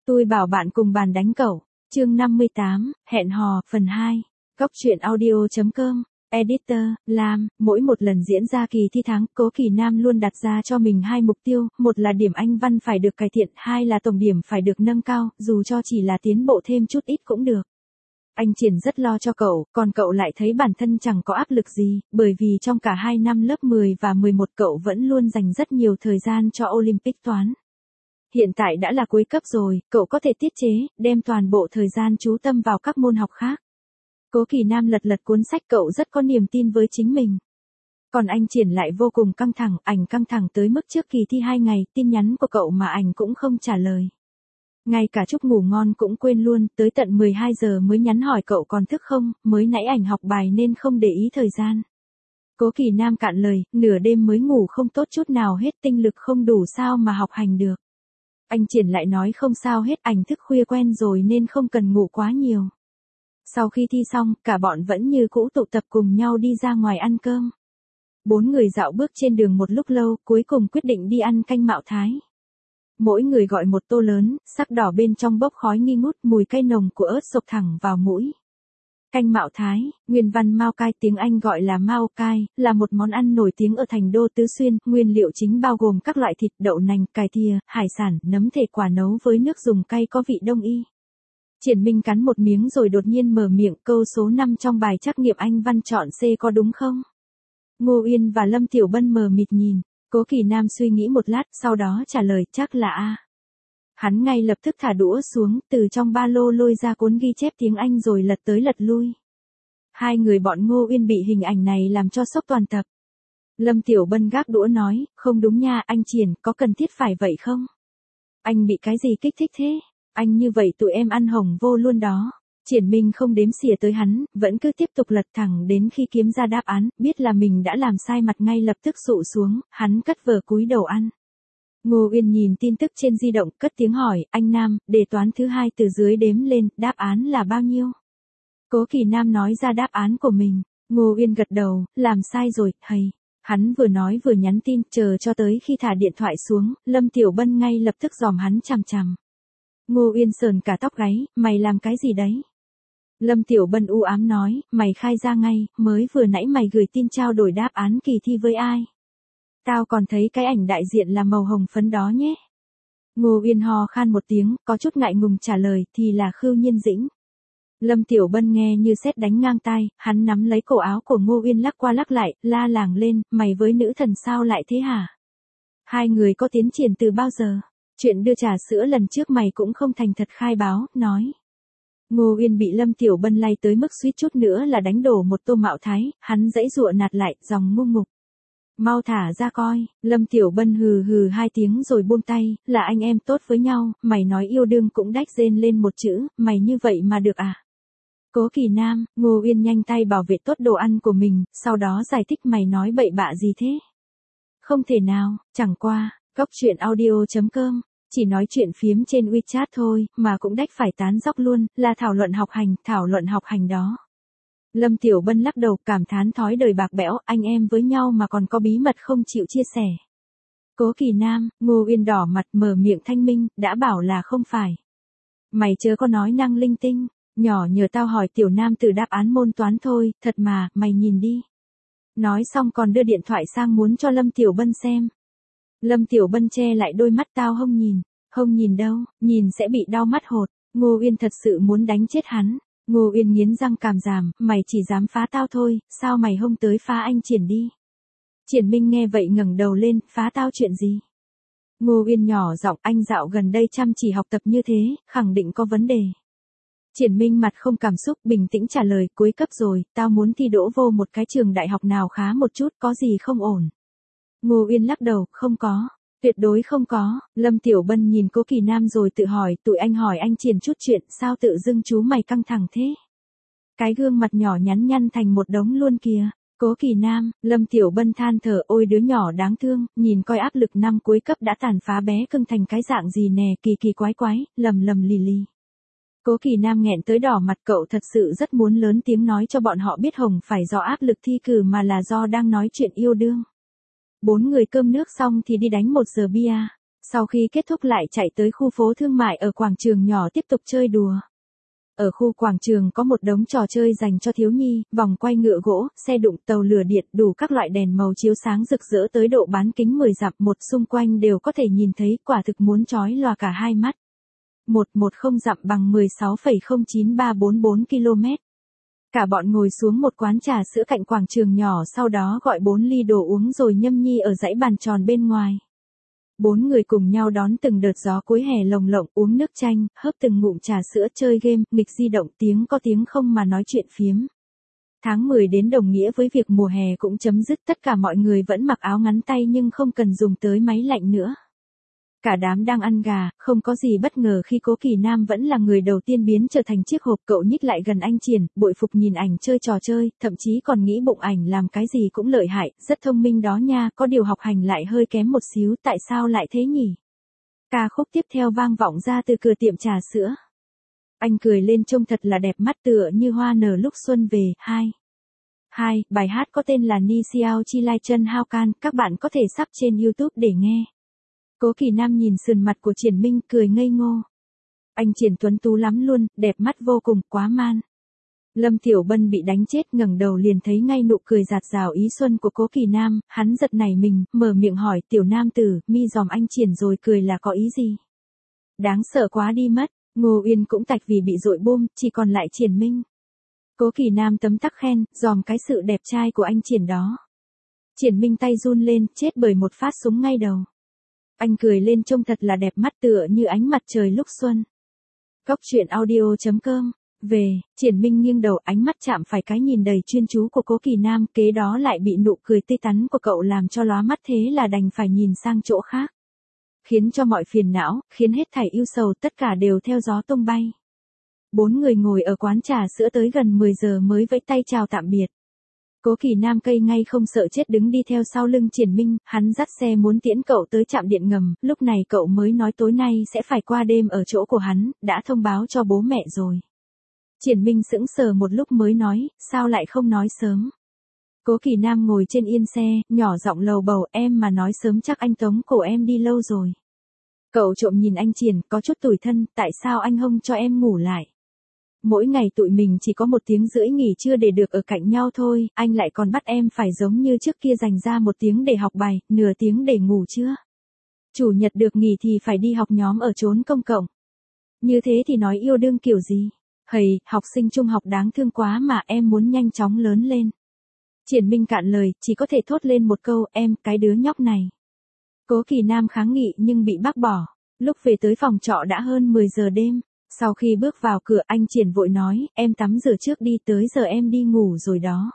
Tôi bảo bạn cùng bàn đánh cậu. Chương 58, hẹn hò, phần 2. Góc truyện audio.com. Editor, Lam, mỗi một lần diễn ra kỳ thi tháng, Cố Kỳ Nam luôn đặt ra cho mình hai mục tiêu, một là điểm Anh văn phải được cải thiện, hai là tổng điểm phải được nâng cao, dù cho chỉ là tiến bộ thêm chút ít cũng được. Anh Triển rất lo cho cậu, còn cậu lại thấy bản thân chẳng có áp lực gì, bởi vì trong cả 2 năm lớp 10 và 11 cậu vẫn luôn dành rất nhiều thời gian cho Olympic toán. Hiện tại đã là cuối cấp rồi, cậu có thể tiết chế, đem toàn bộ thời gian chú tâm vào các môn học khác. Cố Kỳ Nam lật lật cuốn sách, cậu rất có niềm tin với chính mình. Còn anh Triển lại vô cùng căng thẳng, ảnh căng thẳng tới mức trước kỳ thi 2 ngày, tin nhắn của cậu mà ảnh cũng không trả lời. Ngay cả chúc ngủ ngon cũng quên luôn, tới tận 12 giờ mới nhắn hỏi cậu còn thức không, mới nãy ảnh học bài nên không để ý thời gian. Cố Kỳ Nam cạn lời, nửa đêm mới ngủ không tốt chút nào hết, tinh lực không đủ sao mà học hành được. Anh Triển lại nói không sao hết, ảnh thức khuya quen rồi nên không cần ngủ quá nhiều. Sau khi thi xong, cả bọn vẫn như cũ tụ tập cùng nhau đi ra ngoài ăn cơm. 4 người dạo bước trên đường một lúc lâu, cuối cùng quyết định đi ăn canh mạo Thái. Mỗi người gọi một tô lớn, sắc đỏ bên trong bốc khói nghi ngút, mùi cay nồng của ớt xộc thẳng vào mũi. Canh mạo Thái, nguyên văn Mao Cai, tiếng Anh gọi là Mao Cai, là một món ăn nổi tiếng ở thành đô Tứ Xuyên, nguyên liệu chính bao gồm các loại thịt, đậu nành, cải thìa, hải sản, nấm thể quả nấu với nước dùng cay có vị đông y. Triển Minh cắn một miếng rồi đột nhiên mở miệng, câu số 5 trong bài trắc nghiệm Anh văn chọn C có đúng không? Ngô Uyên và Lâm Tiểu Bân mờ mịt nhìn, Cố Kỳ Nam suy nghĩ một lát, sau đó trả lời chắc là A. Hắn ngay lập tức thả đũa xuống, từ trong ba lô lôi ra cuốn ghi chép tiếng Anh rồi lật tới lật lui. Hai người bọn Ngô Uyên bị hình ảnh này làm cho sốc toàn tập. Lâm Tiểu Bân gác đũa nói, không đúng nha, anh Triển, có cần thiết phải vậy không? Anh bị cái gì kích thích thế? Anh như vậy tụi em ăn hồng vô luôn đó. Triển Minh không đếm xỉa tới hắn, vẫn cứ tiếp tục lật thẳng đến khi kiếm ra đáp án, biết là mình đã làm sai mặt ngay lập tức sụ xuống, hắn cất vở cúi đầu ăn. Ngô Uyên nhìn tin tức trên di động, cất tiếng hỏi, anh Nam, đề toán thứ 2 từ dưới đếm lên, đáp án là bao nhiêu? Cố Kỳ Nam nói ra đáp án của mình, Ngô Uyên gật đầu, làm sai rồi, thầy. Hắn vừa nói vừa nhắn tin, chờ cho tới khi thả điện thoại xuống, Lâm Tiểu Bân ngay lập tức dòm hắn chằm chằm. Ngô Uyên sờn cả tóc gáy, mày làm cái gì đấy? Lâm Tiểu Bân u ám nói, mày khai ra ngay, mới vừa nãy mày gửi tin trao đổi đáp án kỳ thi với ai? Tao còn thấy cái ảnh đại diện là màu hồng phấn đó nhé. Ngô Uyên ho khan một tiếng, có chút ngại ngùng trả lời, thì là Khưu Nhiên Dĩnh. Lâm Tiểu Bân nghe như sét đánh ngang tai, hắn nắm lấy cổ áo của Ngô Uyên lắc qua lắc lại, la làng lên, mày với nữ thần sao lại thế hả? Hai người có tiến triển từ bao giờ? Chuyện đưa trà sữa lần trước mày cũng không thành thật khai báo, nói. Ngô Uyên bị Lâm Tiểu Bân lay tới mức suýt chút nữa là đánh đổ một tô mạo Thái, hắn giãy giụa nạt lại, dòng ngu ngục. Mau thả ra coi, Lâm Tiểu Bân hừ hừ 2 tiếng rồi buông tay, là anh em tốt với nhau, mày nói yêu đương cũng đách rên lên một chữ, mày như vậy mà được à? Cố Kỳ Nam, Ngô Uyên nhanh tay bảo vệ tốt đồ ăn của mình, sau đó giải thích mày nói bậy bạ gì thế? Không thể nào, chẳng qua, góc truyện audio.com, chỉ nói chuyện phiếm trên WeChat thôi, mà cũng đách phải tán dóc luôn, là thảo luận học hành đó. Lâm Tiểu Bân lắc đầu cảm thán thói đời bạc bẽo, anh em với nhau mà còn có bí mật không chịu chia sẻ. Cố Kỳ Nam, Ngô Uyên đỏ mặt mở miệng thanh minh, đã bảo là không phải. Mày chớ có nói năng linh tinh, nhỏ nhờ tao hỏi Tiểu Nam từ đáp án môn toán thôi, thật mà, mày nhìn đi. Nói xong còn đưa điện thoại sang muốn cho Lâm Tiểu Bân xem. Lâm Tiểu Bân che lại đôi mắt, tao không nhìn đâu, nhìn sẽ bị đau mắt hột. Ngô Uyên thật sự muốn đánh chết hắn. Ngô Uyên nghiến răng càm ràm, mày chỉ dám phá tao thôi, sao mày không tới phá anh Triển đi? Triển Minh nghe vậy ngẩng đầu lên, phá tao chuyện gì? Ngô Uyên nhỏ giọng, anh dạo gần đây chăm chỉ học tập như thế, khẳng định có vấn đề. Triển Minh mặt không cảm xúc, bình tĩnh trả lời, cuối cấp rồi, tao muốn thi đỗ vô một cái trường đại học nào khá một chút, có gì không ổn? Ngô Uyên lắc đầu, không có. Tuyệt đối không có. Lâm Tiểu Bân nhìn Cố Kỳ Nam rồi tự hỏi, tụi anh hỏi anh Triển chút chuyện, sao tự dưng chú mày căng thẳng thế? Cái gương mặt nhỏ nhắn nhăn thành một đống luôn kìa. Cố Kỳ Nam, Lâm Tiểu Bân than thở, ôi đứa nhỏ đáng thương, nhìn coi áp lực năm cuối cấp đã tàn phá bé cưng thành cái dạng gì nè, kỳ kỳ quái quái, lầm lầm lì lì. Cố Kỳ Nam nghẹn tới đỏ mặt, cậu thật sự rất muốn lớn tiếng nói cho bọn họ biết Hồng phải do áp lực thi cử mà là do đang nói chuyện yêu đương. 4 người cơm nước xong thì đi đánh 1 giờ bia. Sau khi kết thúc lại chạy tới khu phố thương mại ở quảng trường nhỏ tiếp tục chơi đùa. Ở khu quảng trường có một đống trò chơi dành cho thiếu nhi, vòng quay ngựa gỗ, xe đụng, tàu lửa điện, đủ các loại đèn màu chiếu sáng rực rỡ tới độ bán kính 10 dặm, một xung quanh đều có thể nhìn thấy, quả thực muốn chói lòa cả hai mắt. 110 dặm bằng 16,09344 km. Cả bọn ngồi xuống một quán trà sữa cạnh quảng trường nhỏ, sau đó gọi 4 ly đồ uống rồi nhâm nhi ở dãy bàn tròn bên ngoài. 4 người cùng nhau đón từng đợt gió cuối hè lồng lộng, uống nước chanh, hớp từng ngụm trà sữa, chơi game, nghịch di động, tiếng có tiếng không mà nói chuyện phiếm. Tháng 10 đến đồng nghĩa với việc mùa hè cũng chấm dứt, tất cả mọi người vẫn mặc áo ngắn tay nhưng không cần dùng tới máy lạnh nữa. Cả đám đang ăn gà, không có gì bất ngờ khi Cố Kỳ Nam vẫn là người đầu tiên biến trở thành chiếc hộp. Cậu nhích lại gần anh Triển, bội phục nhìn ảnh chơi trò chơi, thậm chí còn nghĩ bụng ảnh làm cái gì cũng lợi hại, rất thông minh đó nha, có điều học hành lại hơi kém một xíu, tại sao lại thế nhỉ? Ca khúc tiếp theo vang vọng ra từ cửa tiệm trà sữa. Anh cười lên trông thật là đẹp mắt, tựa như hoa nở lúc xuân về. Bài hát có tên là Ni Xiao Chi Lai Chân Hao Can, các bạn có thể sub trên YouTube để nghe. Cố Kỳ Nam nhìn sườn mặt của Triển Minh, cười ngây ngô. Anh Triển tuấn tú lắm luôn, đẹp mắt vô cùng, quá man. Lâm Tiểu Bân bị đánh chết, ngẩng đầu liền thấy ngay nụ cười dạt dào ý xuân của Cố Kỳ Nam, hắn giật nảy mình, mở miệng hỏi, tiểu nam tử, mi dòm anh Triển rồi cười là có ý gì? Đáng sợ quá đi mất, Ngô Uyên cũng tạch vì bị dội bom, chỉ còn lại Triển Minh. Cố Kỳ Nam tấm tắc khen, dòm cái sự đẹp trai của anh Triển đó. Triển Minh tay run lên, chết bởi một phát súng ngay đầu. Anh cười lên trông thật là đẹp mắt, tựa như ánh mặt trời lúc xuân. Góc truyện audio.com. Triển Minh nghiêng đầu, ánh mắt chạm phải cái nhìn đầy chuyên chú của Cố Kỳ Nam, kế đó lại bị nụ cười tươi tắn của cậu làm cho lóa mắt, thế là đành phải nhìn sang chỗ khác. Khiến cho mọi phiền não, khiến hết thảy ưu sầu, tất cả đều theo gió tung bay. 4 người ngồi ở quán trà sữa tới gần 10 giờ mới vẫy tay chào tạm biệt. Cố Kỳ Nam cây ngay không sợ chết đứng đi theo sau lưng Triển Minh, hắn dắt xe muốn tiễn cậu tới trạm điện ngầm, lúc này cậu mới nói tối nay sẽ phải qua đêm ở chỗ của hắn, đã thông báo cho bố mẹ rồi. Triển Minh sững sờ một lúc mới nói, sao lại không nói sớm. Cố Kỳ Nam ngồi trên yên xe, nhỏ giọng lầu bầu, em mà nói sớm chắc anh tống cổ em đi lâu rồi. Cậu trộm nhìn anh Triển, có chút tủi thân, tại sao anh không cho em ngủ lại? Mỗi ngày tụi mình chỉ có 1 tiếng rưỡi nghỉ trưa để được ở cạnh nhau thôi, anh lại còn bắt em phải giống như trước kia dành ra 1 tiếng để học bài, nửa tiếng để ngủ chưa? Chủ nhật được nghỉ thì phải đi học nhóm ở chốn công cộng. Như thế thì nói yêu đương kiểu gì? Hầy, học sinh trung học đáng thương quá mà, em muốn nhanh chóng lớn lên. Triển Minh cạn lời, chỉ có thể thốt lên một câu, em, cái đứa nhóc này. Cố Kỳ Nam kháng nghị nhưng bị bác bỏ. Lúc về tới phòng trọ đã hơn 10 giờ đêm. Sau khi bước vào cửa, anh Triển vội nói, em tắm rửa trước đi, tới giờ em đi ngủ rồi đó.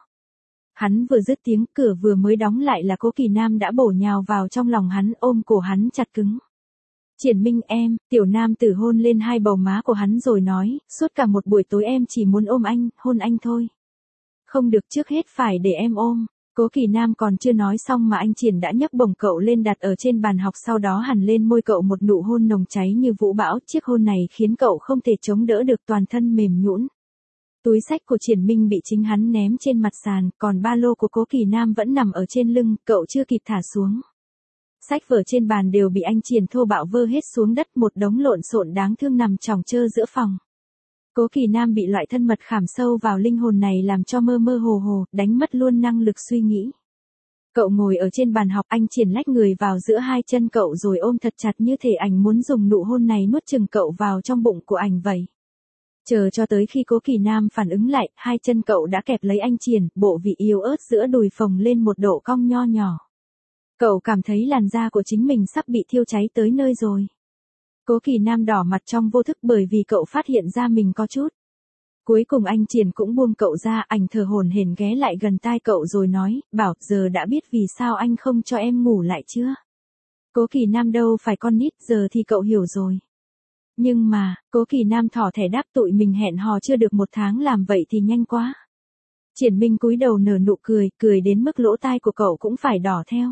Hắn vừa dứt tiếng, cửa vừa mới đóng lại là Cố Kỳ Nam đã bổ nhào vào trong lòng hắn, ôm cổ hắn chặt cứng. Triển Minh em, tiểu nam tử hôn lên hai bầu má của hắn rồi nói, suốt cả một buổi tối em chỉ muốn ôm anh, hôn anh thôi. Không được, trước hết phải để em ôm. Cố Kỳ Nam còn chưa nói xong mà anh Triển đã nhấc bổng cậu lên đặt ở trên bàn học, sau đó hằn lên môi cậu một nụ hôn nồng cháy như vũ bão, chiếc hôn này khiến cậu không thể chống đỡ được, toàn thân mềm nhũn. Túi xách của Triển Minh bị chính hắn ném trên mặt sàn, còn ba lô của Cố Kỳ Nam vẫn nằm ở trên lưng, cậu chưa kịp thả xuống. Sách vở trên bàn đều bị anh Triển thô bạo vơ hết xuống đất, một đống lộn xộn đáng thương nằm chồng chơ giữa phòng. Cố Kỳ Nam bị loại thân mật khảm sâu vào linh hồn này làm cho mơ mơ hồ hồ, đánh mất luôn năng lực suy nghĩ. Cậu ngồi ở trên bàn học, anh Triển lách người vào giữa hai chân cậu rồi ôm thật chặt như thể ảnh muốn dùng nụ hôn này nuốt chửng cậu vào trong bụng của ảnh vậy. Chờ cho tới khi Cố Kỳ Nam phản ứng lại, hai chân cậu đã kẹp lấy anh Triển, bộ vị yếu ớt giữa đùi phồng lên một độ cong nho nhỏ. Cậu cảm thấy làn da của chính mình sắp bị thiêu cháy tới nơi rồi. Cố Kỳ Nam đỏ mặt trong vô thức bởi vì cậu phát hiện ra mình có chút. Cuối cùng anh Triển cũng buông cậu ra, anh thở hổn hển ghé lại gần tai cậu rồi nói, bảo, giờ đã biết vì sao anh không cho em ngủ lại chưa? Cố Kỳ Nam đâu phải con nít, giờ thì cậu hiểu rồi. Nhưng mà, Cố Kỳ Nam thỏ thẻ đáp, tụi mình hẹn hò chưa được 1 tháng làm vậy thì nhanh quá. Triển Minh cúi đầu nở nụ cười, cười đến mức lỗ tai của cậu cũng phải đỏ theo.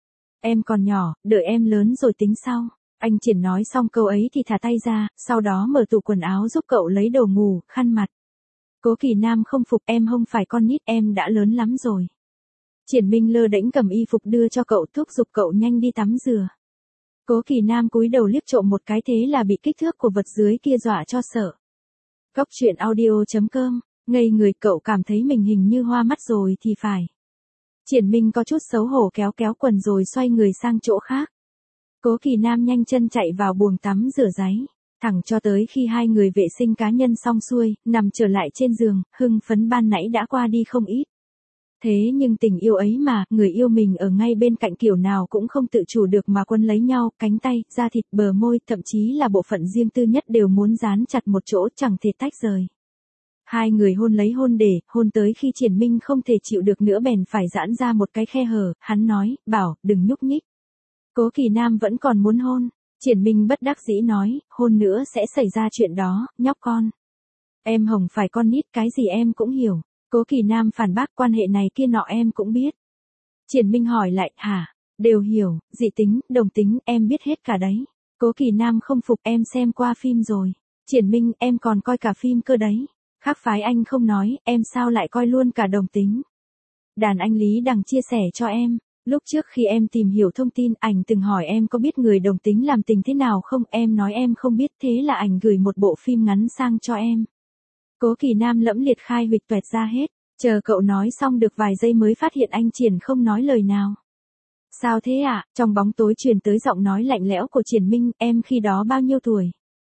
Em còn nhỏ, đợi em lớn rồi tính sau. Anh Triển nói xong câu ấy thì thả tay ra, sau đó mở tủ quần áo giúp cậu lấy đồ ngủ, khăn mặt. Cố Kỳ Nam không phục, em không phải con nít, em đã lớn lắm rồi. Triển Minh lơ đễnh cầm y phục đưa cho cậu, thúc giục cậu nhanh đi tắm rửa. Cố Kỳ Nam cúi đầu liếc trộm một cái thế là bị kích thước của vật dưới kia dọa cho sợ. Cốc truyện audio.com, ngây người cậu cảm thấy mình hình như hoa mắt rồi thì phải. Triển Minh có chút xấu hổ kéo kéo quần rồi xoay người sang chỗ khác. Cố Kỳ Nam nhanh chân chạy vào buồng tắm rửa ráy. Thẳng cho tới khi hai người vệ sinh cá nhân xong xuôi, nằm trở lại trên giường, hưng phấn ban nãy đã qua đi không ít. Thế nhưng tình yêu ấy mà, người yêu mình ở ngay bên cạnh kiểu nào cũng không tự chủ được mà quấn lấy nhau, cánh tay, da thịt, bờ môi, thậm chí là bộ phận riêng tư nhất đều muốn dán chặt một chỗ chẳng thể tách rời. Hai người hôn lấy hôn để, hôn tới khi Triển Minh không thể chịu được nữa bèn phải giãn ra một cái khe hở, hắn nói, bảo, đừng nhúc nhích. Cố Kỳ Nam vẫn còn muốn hôn. Triển Minh bất đắc dĩ nói, hôn nữa sẽ xảy ra chuyện đó, nhóc con. Em Hồng phải con nít cái gì em cũng hiểu. Cố Kỳ Nam phản bác quan hệ này kia nọ em cũng biết. Triển Minh hỏi lại, hả? Đều hiểu, dị tính, đồng tính, em biết hết cả đấy. Cố Kỳ Nam không phục, em xem qua phim rồi. Triển Minh, em còn coi cả phim cơ đấy. Khác phái anh không nói, em sao lại coi luôn cả đồng tính. Đàn anh Lý Đằng chia sẻ cho em. Lúc trước khi em tìm hiểu thông tin, ảnh từng hỏi em có biết người đồng tính làm tình thế nào không, em nói em không biết, thế là ảnh gửi một bộ phim ngắn sang cho em. Cố Kỳ Nam lẫm liệt khai huỵch toẹt ra hết, chờ cậu nói xong được vài giây mới phát hiện anh Triển không nói lời nào. Sao thế ạ? Trong bóng tối truyền tới giọng nói lạnh lẽo của Triển Minh, em khi đó bao nhiêu tuổi?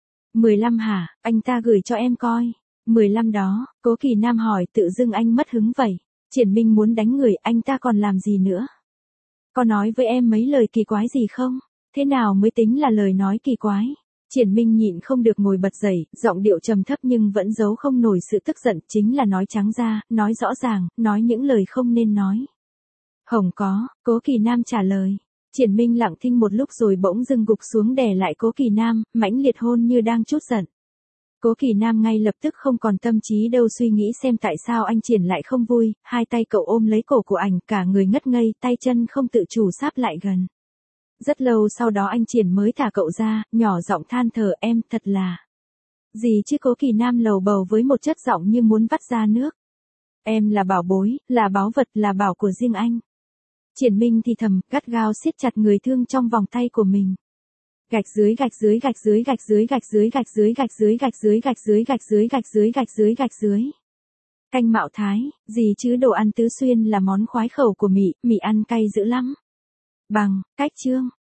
15 hả? Anh ta gửi cho em coi. 15 đó, Cố Kỳ Nam hỏi, tự dưng anh mất hứng vậy. Triển Minh muốn đánh người, anh ta còn làm gì nữa? Có nói với em mấy lời kỳ quái gì không? Thế nào mới tính là lời nói kỳ quái? Triển Minh nhịn không được ngồi bật dậy, giọng điệu trầm thấp nhưng vẫn giấu không nổi sự tức giận, chính là nói trắng ra, nói rõ ràng, nói những lời không nên nói. Hồng có, Cố Kỳ Nam trả lời. Triển Minh lặng thinh một lúc rồi bỗng dưng gục xuống đè lại Cố Kỳ Nam, mãnh liệt hôn như đang trút giận. Cố Kỳ Nam ngay lập tức không còn tâm trí đâu suy nghĩ xem tại sao anh Triển lại không vui, hai tay cậu ôm lấy cổ của ảnh, cả người ngất ngây, tay chân không tự chủ sáp lại gần. Rất lâu sau đó anh Triển mới thả cậu ra, nhỏ giọng than thở, em thật là. Gì chứ? Cố Kỳ Nam lầu bầu với một chất giọng như muốn vắt ra nước. Em là bảo bối, là báu vật, là bảo của riêng anh. Triển Minh thì thầm, gắt gao siết chặt người thương trong vòng tay của mình. Gạch dưới gạch dưới gạch dưới gạch dưới gạch dưới gạch dưới gạch dưới gạch dưới gạch dưới gạch dưới gạch dưới gạch dưới gạch dưới. Canh Mạo Thái, gì chứ đồ ăn tứ xuyên là món khoái khẩu của Mị, Mị ăn cay dữ lắm. Bằng, cách chương.